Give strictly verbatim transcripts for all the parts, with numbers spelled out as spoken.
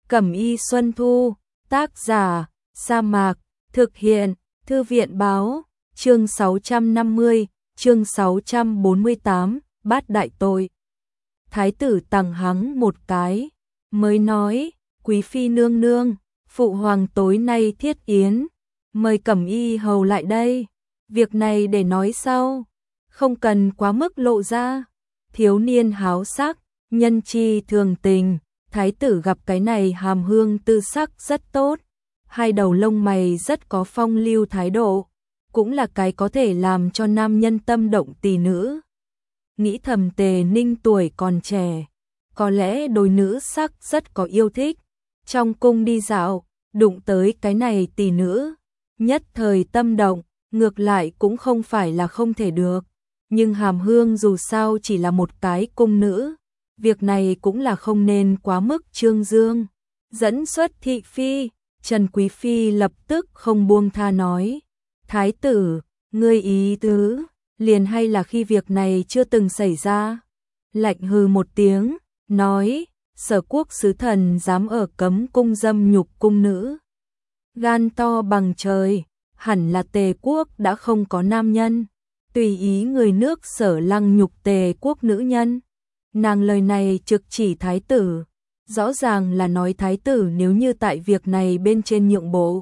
Cẩm y Xuân Thu, tác giả, Sa Mạc, thực hiện, Thư viện báo, chương sáu trăm năm mươi, chương sáu trăm bốn mươi tám, bát đại tội. Thái tử tằng hắng một cái, mới nói, quý phi nương nương, phụ hoàng tối nay thiết yến, mời Cẩm y hầu lại đây, việc này để nói sau, không cần quá mức lộ ra. Thiếu niên háo sắc, nhân chi thường tình, thái tử gặp cái này hàm hương tư sắc rất tốt, hai đầu lông mày rất có phong lưu thái độ, cũng là cái có thể làm cho nam nhân tâm động tỷ nữ. Nghĩ thầm Tề Ninh tuổi còn trẻ, có lẽ đối nữ sắc rất có yêu thích, trong cung đi dạo, đụng tới cái này tỷ nữ, nhất thời tâm động, ngược lại cũng không phải là không thể được. Nhưng hàm hương dù sao chỉ là một cái cung nữ, việc này cũng là không nên quá mức trương dương. Dẫn xuất thị phi, Trần Quý Phi lập tức không buông tha nói, thái tử, ngươi ý tứ, liền hay là khi việc này chưa từng xảy ra. Lạnh hừ một tiếng, nói, Sở quốc sứ thần dám ở cấm cung dâm nhục cung nữ. Gan to bằng trời, hẳn là Tề quốc đã không có nam nhân. Tùy ý người nước Sở lăng nhục Tề quốc nữ nhân. Nàng lời này trực chỉ thái tử, rõ ràng là nói thái tử nếu như tại việc này bên trên nhượng bộ.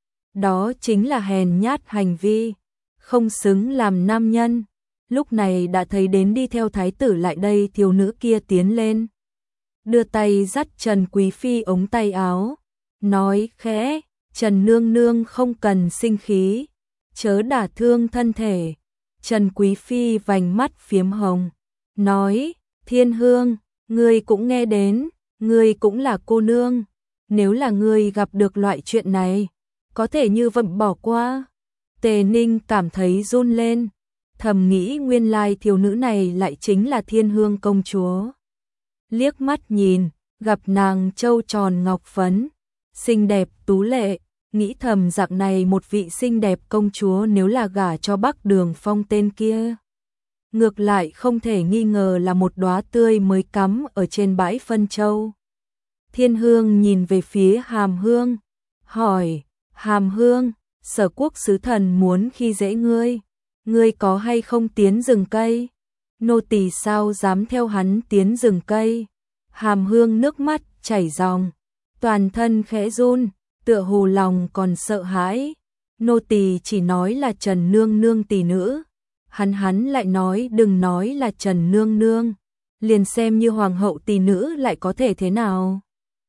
Đó chính là hèn nhát hành vi, không xứng làm nam nhân. Lúc này đã thấy đến đi theo thái tử lại đây thiếu nữ kia tiến lên. Đưa tay dắt Trần Quý Phi ống tay áo, nói khẽ, Trần nương nương không cần sinh khí, chớ đả thương thân thể. Trần Quý Phi vành mắt phiếm hồng, nói, Thiên Hương, ngươi cũng nghe đến, ngươi cũng là cô nương, nếu là ngươi gặp được loại chuyện này, có thể như vậy bỏ qua. Tề Ninh cảm thấy run lên, thầm nghĩ nguyên lai thiếu nữ này lại chính là Thiên Hương công chúa. Liếc mắt nhìn, gặp nàng trâu tròn ngọc phấn, xinh đẹp tú lệ, nghĩ thầm dạng này một vị xinh đẹp công chúa nếu là gả cho Bắc Đường Phong tên kia. Ngược lại không thể nghi ngờ là một đóa tươi mới cắm ở trên bãi phân châu. Thiên Hương nhìn về phía Hàm Hương, hỏi, Hàm Hương, Sở quốc sứ thần muốn khi dễ ngươi, ngươi có hay không tiến rừng cây? Nô tỳ sao dám theo hắn tiến rừng cây? Hàm Hương nước mắt chảy ròng, toàn thân khẽ run, tựa hồ lòng còn sợ hãi. Nô tỳ chỉ nói là Trần nương nương tỷ nữ. Hắn hắn lại nói đừng nói là Trần nương nương, liền xem như hoàng hậu tỷ nữ lại có thể thế nào.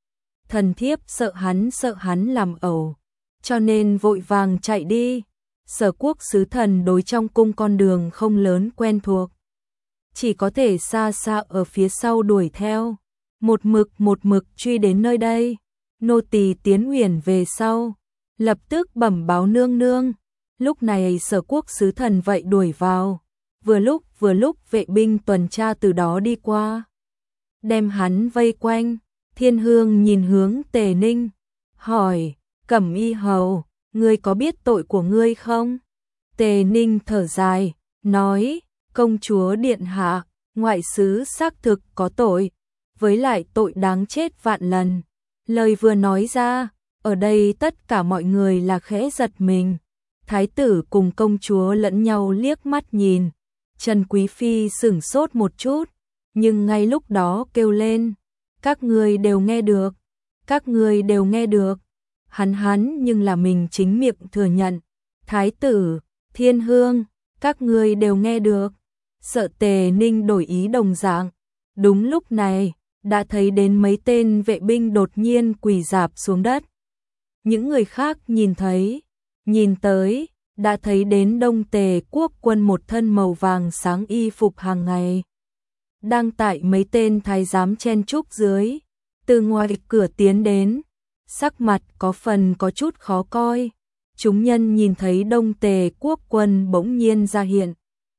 Thần thiếp sợ hắn sợ hắn làm ẩu, cho nên vội vàng chạy đi. Sở quốc sứ thần đối trong cung con đường không lớn quen thuộc, chỉ có thể xa xa ở phía sau đuổi theo, một mực một mực truy đến nơi đây. Nô tỳ tiến uyển về sau, lập tức bẩm báo nương nương. Lúc này Sở quốc sứ thần vậy đuổi vào, vừa lúc vừa lúc vệ binh tuần tra từ đó đi qua, đem hắn vây quanh. Thiên Hương nhìn hướng Tề Ninh, hỏi, Cẩm y hầu, ngươi có biết tội của ngươi không? Tề Ninh thở dài, nói, công chúa điện hạ, ngoại sứ xác thực có tội, với lại tội đáng chết vạn lần. Lời vừa nói ra, ở đây tất cả mọi người là khẽ giật mình. Thái tử cùng công chúa lẫn nhau liếc mắt nhìn, Trần Quý Phi sửng sốt một chút, nhưng ngay lúc đó kêu lên, các ngươi đều nghe được, các ngươi đều nghe được. Hắn hắn nhưng là mình chính miệng thừa nhận, Thái tử, Thiên Hương, các ngươi đều nghe được. Sợ Tề Ninh đổi ý đồng dạng. Đúng lúc này, đã thấy đến mấy tên vệ binh đột nhiên quỳ rạp xuống đất. Những người khác nhìn thấy, nhìn tới, đã thấy đến Đông Tề quốc quân một thân màu vàng sáng y phục hàng ngày, đang tại mấy tên thái giám chen chúc dưới, từ ngoài cửa tiến đến, sắc mặt có phần có chút khó coi. Chúng nhân nhìn thấy Đông Tề quốc quân bỗng nhiên ra hiện,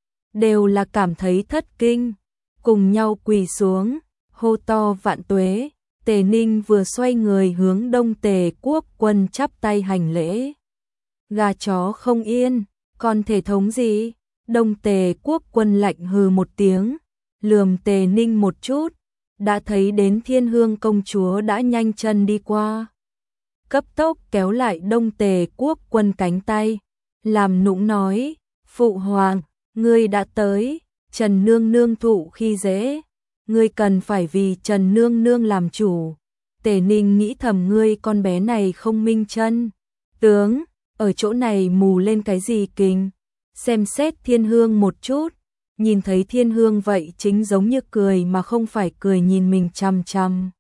đều là cảm thấy thất kinh, cùng nhau quỳ xuống, hô to vạn tuế. Tề Ninh vừa xoay người hướng Đông Tề quốc quân chắp tay hành lễ. Gà chó không yên, còn thể thống gì? Đông Tề quốc quân lạnh hừ một tiếng, lườm Tề Ninh một chút, đã thấy đến Thiên Hương công chúa đã nhanh chân đi qua. Cấp tốc kéo lại Đông Tề Quốc Quân cánh tay, làm nũng nói, Phụ Hoàng, ngươi đã tới, Trần Nương Nương thụ khi dễ, ngươi cần phải vì Trần Nương Nương làm chủ. Tề Ninh nghĩ thầm ngươi con bé này không minh chân, tướng, ở chỗ này mù lên cái gì kinh, xem xét Thiên Hương một chút, nhìn thấy Thiên Hương vậy chính giống như cười mà không phải cười nhìn mình chằm chằm.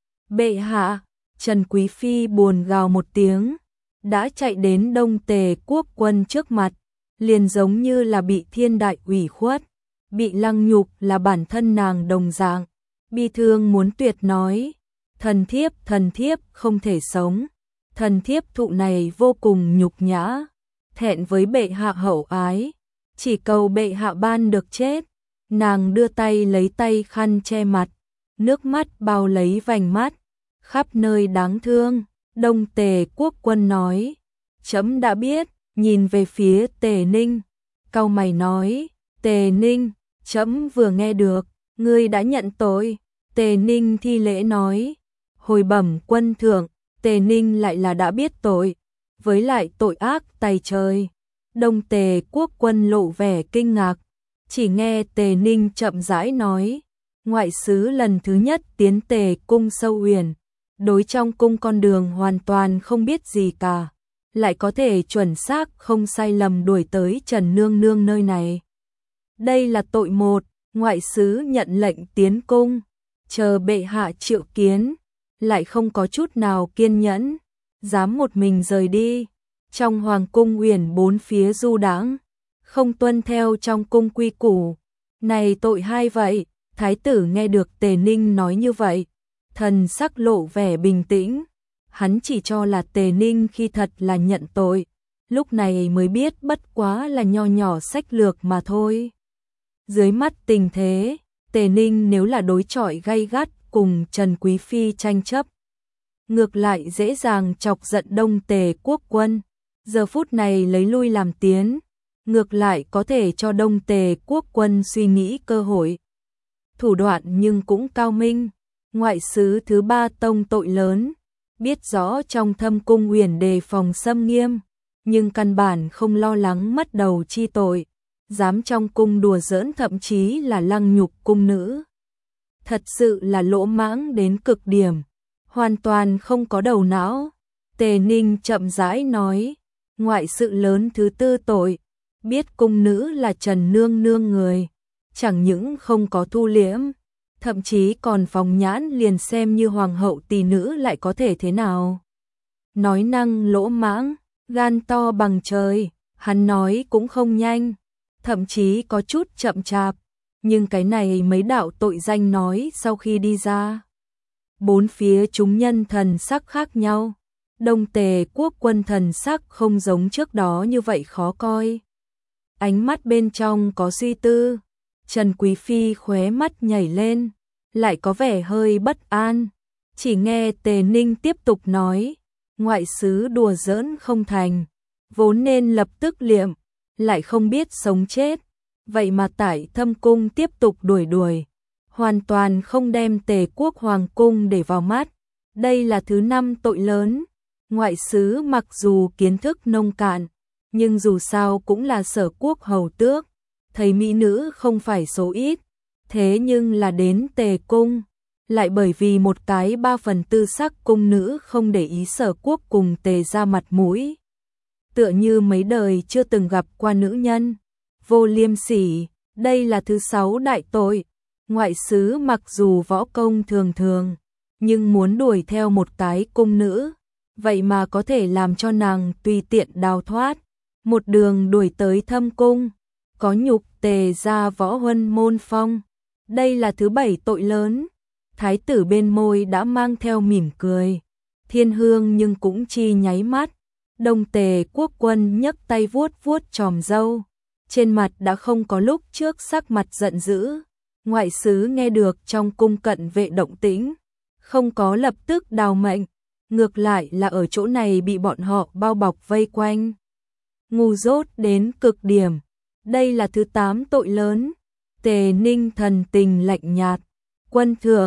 Bệ hạ, Trần Quý Phi buồn gào một tiếng, đã chạy đến Đông Tề Quốc Quân trước mặt, liền giống như là bị thiên đại ủy khuất, bị lăng nhục là bản thân nàng đồng dạng, bi thương muốn tuyệt nói, thần thiếp, thần thiếp không thể sống, thần thiếp thụ này vô cùng nhục nhã, thẹn với bệ hạ hậu ái, chỉ cầu bệ hạ ban được chết. Nàng đưa tay lấy tay khăn che mặt, nước mắt bao lấy vành mắt, khắp nơi đáng thương. Đông Tề Quốc Quân nói, chấm đã biết, nhìn về phía Tề Ninh, cau mày nói, Tề Ninh, chấm vừa nghe được, ngươi đã nhận tội. Tề Ninh thi lễ nói, hồi bẩm quân thượng, Tề Ninh lại là đã biết tội, với lại tội ác tày trời. Đông Tề Quốc Quân lộ vẻ kinh ngạc, chỉ nghe Tề Ninh chậm rãi nói, ngoại sứ lần thứ nhất tiến Tề cung Sâu Uyển, đối trong cung con đường hoàn toàn không biết gì cả, lại có thể chuẩn xác không sai lầm đuổi tới Trần Nương Nương nơi này. Đây là tội một, ngoại sứ nhận lệnh tiến cung, chờ bệ hạ triệu kiến, lại không có chút nào kiên nhẫn, dám một mình rời đi. Trong hoàng cung uyển bốn phía du đãng, không tuân theo trong cung quy củ, này tội hai vậy. Thái tử nghe được Tề Ninh nói như vậy, thần sắc lộ vẻ bình tĩnh, hắn chỉ cho là Tề Ninh khi thật là nhận tội, lúc này mới biết bất quá là nho nhỏ sách lược mà thôi. Dưới mắt tình thế, Tề Ninh nếu là đối chọi gay gắt cùng Trần Quý Phi tranh chấp, ngược lại dễ dàng chọc giận Đông Tề Quốc Quân, giờ phút này lấy lui làm tiến, ngược lại có thể cho Đông Tề Quốc Quân suy nghĩ cơ hội. Thủ đoạn nhưng cũng cao minh, ngoại sứ thứ ba tông tội lớn, biết rõ trong thâm cung uyển đề phòng xâm nghiêm, nhưng căn bản không lo lắng mất đầu chi tội, dám trong cung đùa giỡn thậm chí là lăng nhục cung nữ. Thật sự là lỗ mãng đến cực điểm, hoàn toàn không có đầu não. Tề Ninh chậm rãi nói, ngoại sự lớn thứ tư tội, biết cung nữ là Trần Nương Nương người, chẳng những không có thu liễm, thậm chí còn phóng nhãn liền xem như hoàng hậu tỷ nữ lại có thể thế nào. Nói năng lỗ mãng, gan to bằng trời, hắn nói cũng không nhanh, thậm chí có chút chậm chạp, nhưng cái này mấy đạo tội danh nói sau khi đi ra. Bốn phía chúng nhân thần sắc khác nhau, Đông Tề Quốc Quân thần sắc không giống trước đó như vậy khó coi. Ánh mắt bên trong có suy tư, Trần Quý Phi khóe mắt nhảy lên, lại có vẻ hơi bất an. Chỉ nghe Tề Ninh tiếp tục nói, ngoại sứ đùa giỡn không thành, vốn nên lập tức liệm, lại không biết sống chết, vậy mà tại thâm cung tiếp tục đuổi đuổi, hoàn toàn không đem Tề Quốc Hoàng cung để vào mắt. Đây là thứ năm tội lớn. Ngoại sứ mặc dù kiến thức nông cạn, nhưng dù sao cũng là Sở quốc hầu tước, thấy mỹ nữ không phải số ít, thế nhưng là đến Tề cung, lại bởi vì một cái ba phần tư sắc cung nữ không để ý Sở quốc cùng Tề ra mặt mũi. Tựa như mấy đời chưa từng gặp qua nữ nhân, vô liêm sỉ, đây là thứ sáu đại tội. Ngoại sứ mặc dù võ công thường thường, nhưng muốn đuổi theo một cái cung nữ, vậy mà có thể làm cho nàng tùy tiện đào thoát, một đường đuổi tới thâm cung, có nhục Tề gia võ huân môn phong. Đây là thứ bảy tội lớn. Thái tử bên môi đã mang theo mỉm cười, Thiên Hương nhưng cũng chi nháy mắt. Đông Tề Quốc Quân nhấc tay vuốt vuốt chòm râu, trên mặt đã không có lúc trước sắc mặt giận dữ. Ngoại sứ nghe được trong cung cận vệ động tĩnh, không có lập tức đào mệnh, ngược lại là ở chỗ này bị bọn họ bao bọc vây quanh. Ngu dốt đến cực điểm. Đây là thứ tám tội lớn. Tề Ninh thần tình lạnh nhạt, quân thượng,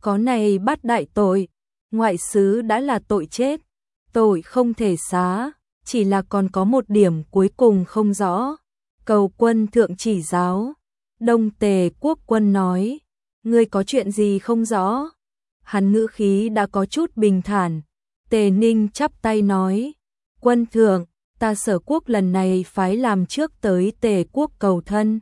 có này bắt đại tội, ngoại sứ đã là tội chết, tội không thể xá, chỉ là còn có một điểm cuối cùng không rõ, cầu quân thượng chỉ giáo. Đông Tề Quốc quân nói, ngươi có chuyện gì không rõ? Hắn ngữ khí đã có chút bình thản. Tề Ninh chắp tay nói, quân thượng, ta Sở Quốc lần này phái làm trước tới Tề Quốc cầu thân.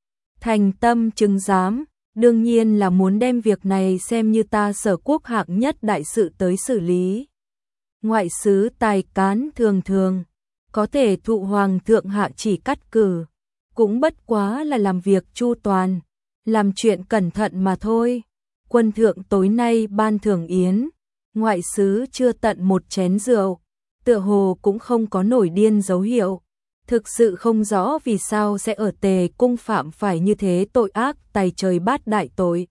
Thành tâm chứng giám, đương nhiên là muốn đem việc này xem như ta Sở Quốc hạng nhất đại sự tới xử lý. Ngoại sứ tài cán thường thường, có thể thụ hoàng thượng hạ chỉ cắt cử, cũng bất quá là làm việc chu toàn, làm chuyện cẩn thận mà thôi. Quân thượng tối nay ban thưởng yến, ngoại sứ chưa tận một chén rượu, tựa hồ cũng không có nổi điên dấu hiệu. Thực sự không rõ vì sao sẽ ở Tề cung phạm phải như thế tội ác tày trời bát đại tội.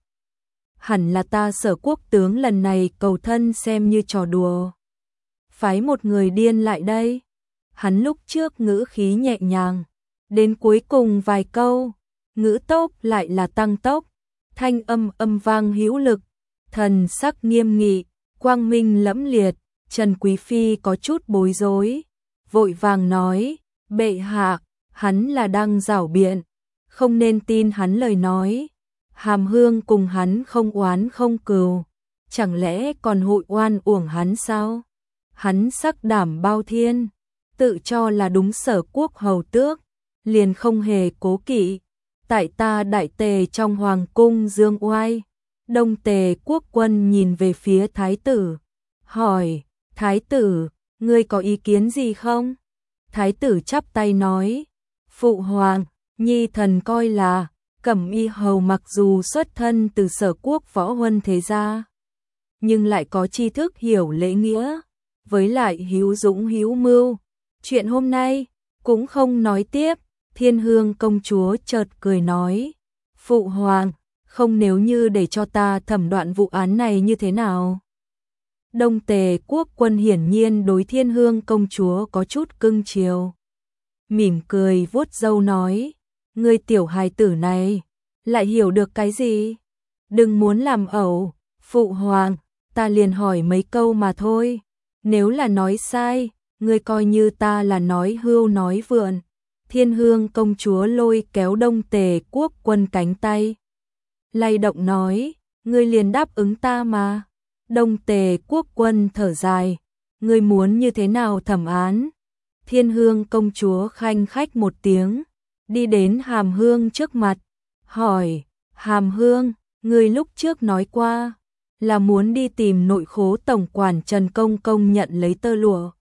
Hẳn là ta Sở Quốc tướng lần này cầu thân xem như trò đùa. Phái một người điên lại đây. Hắn lúc trước ngữ khí nhẹ nhàng, đến cuối cùng vài câu, ngữ tốc lại là tăng tốc, thanh âm âm vang hữu lực, thần sắc nghiêm nghị, quang minh lẫm liệt. Trần Quý Phi có chút bối rối, vội vàng nói, bệ hạ, hắn là đang giảo biện, không nên tin hắn lời nói. Hàm Hương cùng hắn không oán không cừu, chẳng lẽ còn hội oan uổng hắn sao? Hắn sắc đảm bao thiên, tự cho là đúng Sở Quốc hầu tước, liền không hề cố kỵ. Tại ta đại tề trong hoàng cung dương oai. Đông Tề Quốc quân nhìn về phía thái tử, hỏi, thái tử, ngươi có ý kiến gì không? Thái tử chắp tay nói, phụ hoàng, nhi thần coi là, Cẩm Y hầu mặc dù xuất thân từ Sở Quốc võ huân thế gia, nhưng lại có tri thức hiểu lễ nghĩa, với lại hữu dũng hữu mưu. Chuyện hôm nay, cũng không nói tiếp. Thiên Hương công chúa chợt cười nói, phụ hoàng, không nếu như để cho ta thẩm đoạn vụ án này như thế nào? Đông Tề Quốc quân hiển nhiên đối Thiên Hương công chúa có chút cưng chiều. Mỉm cười vuốt râu nói, ngươi tiểu hài tử này, lại hiểu được cái gì? Đừng muốn làm ẩu, phụ hoàng, ta liền hỏi mấy câu mà thôi. Nếu là nói sai, ngươi coi như ta là nói hưu nói vượn. Thiên Hương công chúa lôi kéo Đông Tề Quốc quân cánh tay, lay động nói, ngươi liền đáp ứng ta mà. Đông Tề Quốc quân thở dài, ngươi muốn như thế nào thẩm án? Thiên Hương công chúa khanh khách một tiếng, đi đến Hàm Hương trước mặt, hỏi, Hàm Hương, ngươi lúc trước nói qua, là muốn đi tìm nội khố tổng quản Trần Công Công nhận lấy tơ lụa.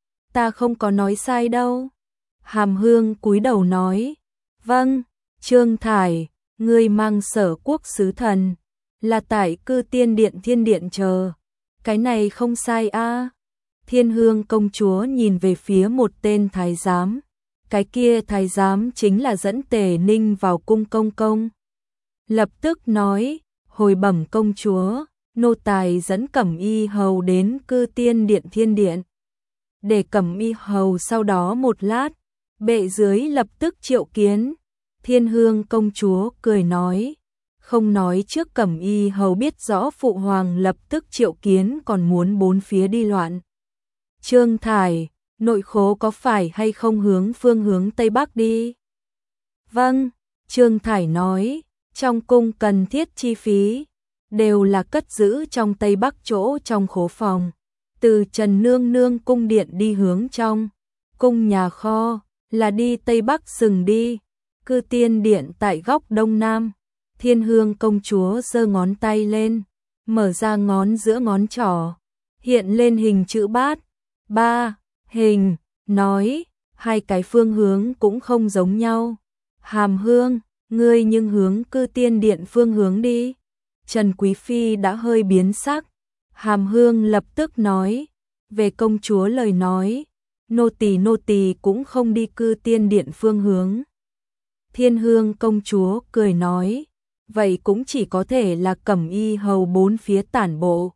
Ta không có nói sai đâu. Hàm Hương cúi đầu nói, vâng, Trương Thải, ngươi mang Sở Quốc sứ thần, là tại Cư Tiên Điện Thiên Điện chờ, cái này không sai a. Thiên Hương công chúa nhìn về phía một tên thái giám, cái kia thái giám chính là dẫn Tề Ninh vào cung công công. Lập tức nói, hồi bẩm công chúa, nô tài dẫn Cẩm Y hầu đến Cư Tiên Điện Thiên Điện. Để Cẩm Y hầu sau đó một lát, bệ dưới lập tức triệu kiến. Thiên Hương công chúa cười nói, không nói trước Cẩm Y hầu biết rõ phụ hoàng lập tức triệu kiến còn muốn bốn phía đi loạn. Trương Thải, nội khố có phải hay không hướng phương hướng Tây Bắc đi? Vâng, Trương Thải nói, trong cung cần thiết chi phí, đều là cất giữ trong Tây Bắc chỗ trong khố phòng. Từ Trần Nương Nương cung điện đi hướng trong, cung nhà kho, là đi Tây Bắc sừng đi. Cư Tiên Điện tại góc Đông Nam. Thiên Hương công chúa giơ ngón tay lên, mở ra ngón giữa ngón trỏ, hiện lên hình chữ bát. Ba, hình, nói, hai cái phương hướng cũng không giống nhau. Hàm Hương, ngươi nhưng hướng Cư Tiên Điện phương hướng đi. Trần Quý Phi đã hơi biến sắc. Hàm Hương lập tức nói, về công chúa lời nói, nô tỳ nô tỳ cũng không đi Cư Tiên Điện phương hướng. Thiên Hương công chúa cười nói, vậy cũng chỉ có thể là Cẩm Y hầu bốn phía tản bộ,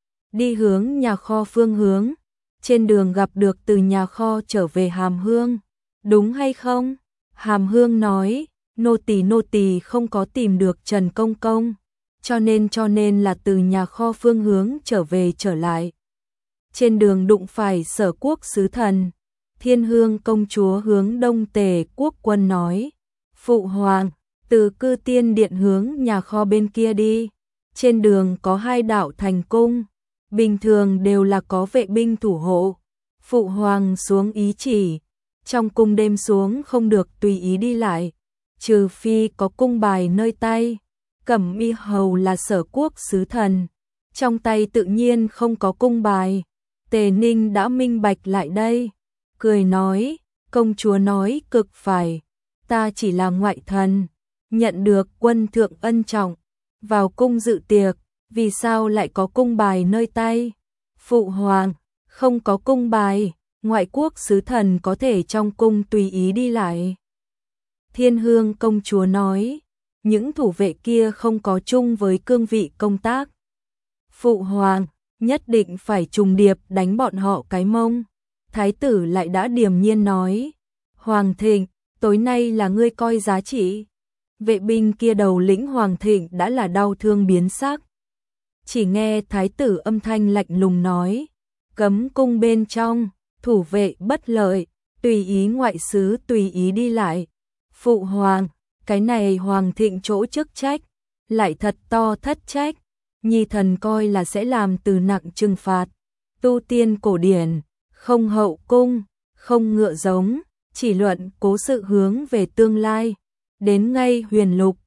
đi hướng nhà kho phương hướng, trên đường gặp được từ nhà kho trở về Hàm Hương, đúng hay không? Hàm Hương nói, nô tỳ nô tỳ không có tìm được Trần Công Công, cho nên cho nên là từ nhà kho phương hướng trở về trở lại. Trên đường đụng phải Sở Quốc sứ thần, Thiên Hương công chúa hướng Đông Tề quốc quân nói: "Phụ hoàng, từ Cư Tiên điện hướng nhà kho bên kia đi, trên đường có hai đạo thành cung, bình thường đều là có vệ binh thủ hộ. Phụ hoàng xuống ý chỉ, trong cung đêm xuống không được tùy ý đi lại, trừ phi có cung bài nơi tay." Cẩm Y hầu là Sở Quốc sứ thần, trong tay tự nhiên không có cung bài. Tề Ninh đã minh bạch lại đây, cười nói: "Công chúa nói cực phải, ta chỉ là ngoại thần, nhận được quân thượng ân trọng, vào cung dự tiệc, vì sao lại có cung bài nơi tay?" "Phụ hoàng, không có cung bài, ngoại quốc sứ thần có thể trong cung tùy ý đi lại." Thiên Hương công chúa nói: "Những thủ vệ kia không có chung với cương vị công tác. Phụ hoàng, nhất định phải trùng điệp đánh bọn họ cái mông." Thái tử lại đã điềm nhiên nói: "Hoàng thịnh, tối nay là ngươi coi giá trị." Vệ binh kia đầu lĩnh Hoàng thịnh đã là đau thương biến sắc. Chỉ nghe thái tử âm thanh lạnh lùng nói: "Cấm cung bên trong, thủ vệ bất lợi, tùy ý ngoại sứ tùy ý đi lại." "Phụ hoàng, cái này Hoàng thịnh chỗ chức trách, lại thật to thất trách, nhi thần coi là sẽ làm từ nặng trừng phạt. Tu tiên cổ điển, không hậu cung, không ngựa giống, chỉ luận cố sự hướng về tương lai. Đến ngay huyền lục,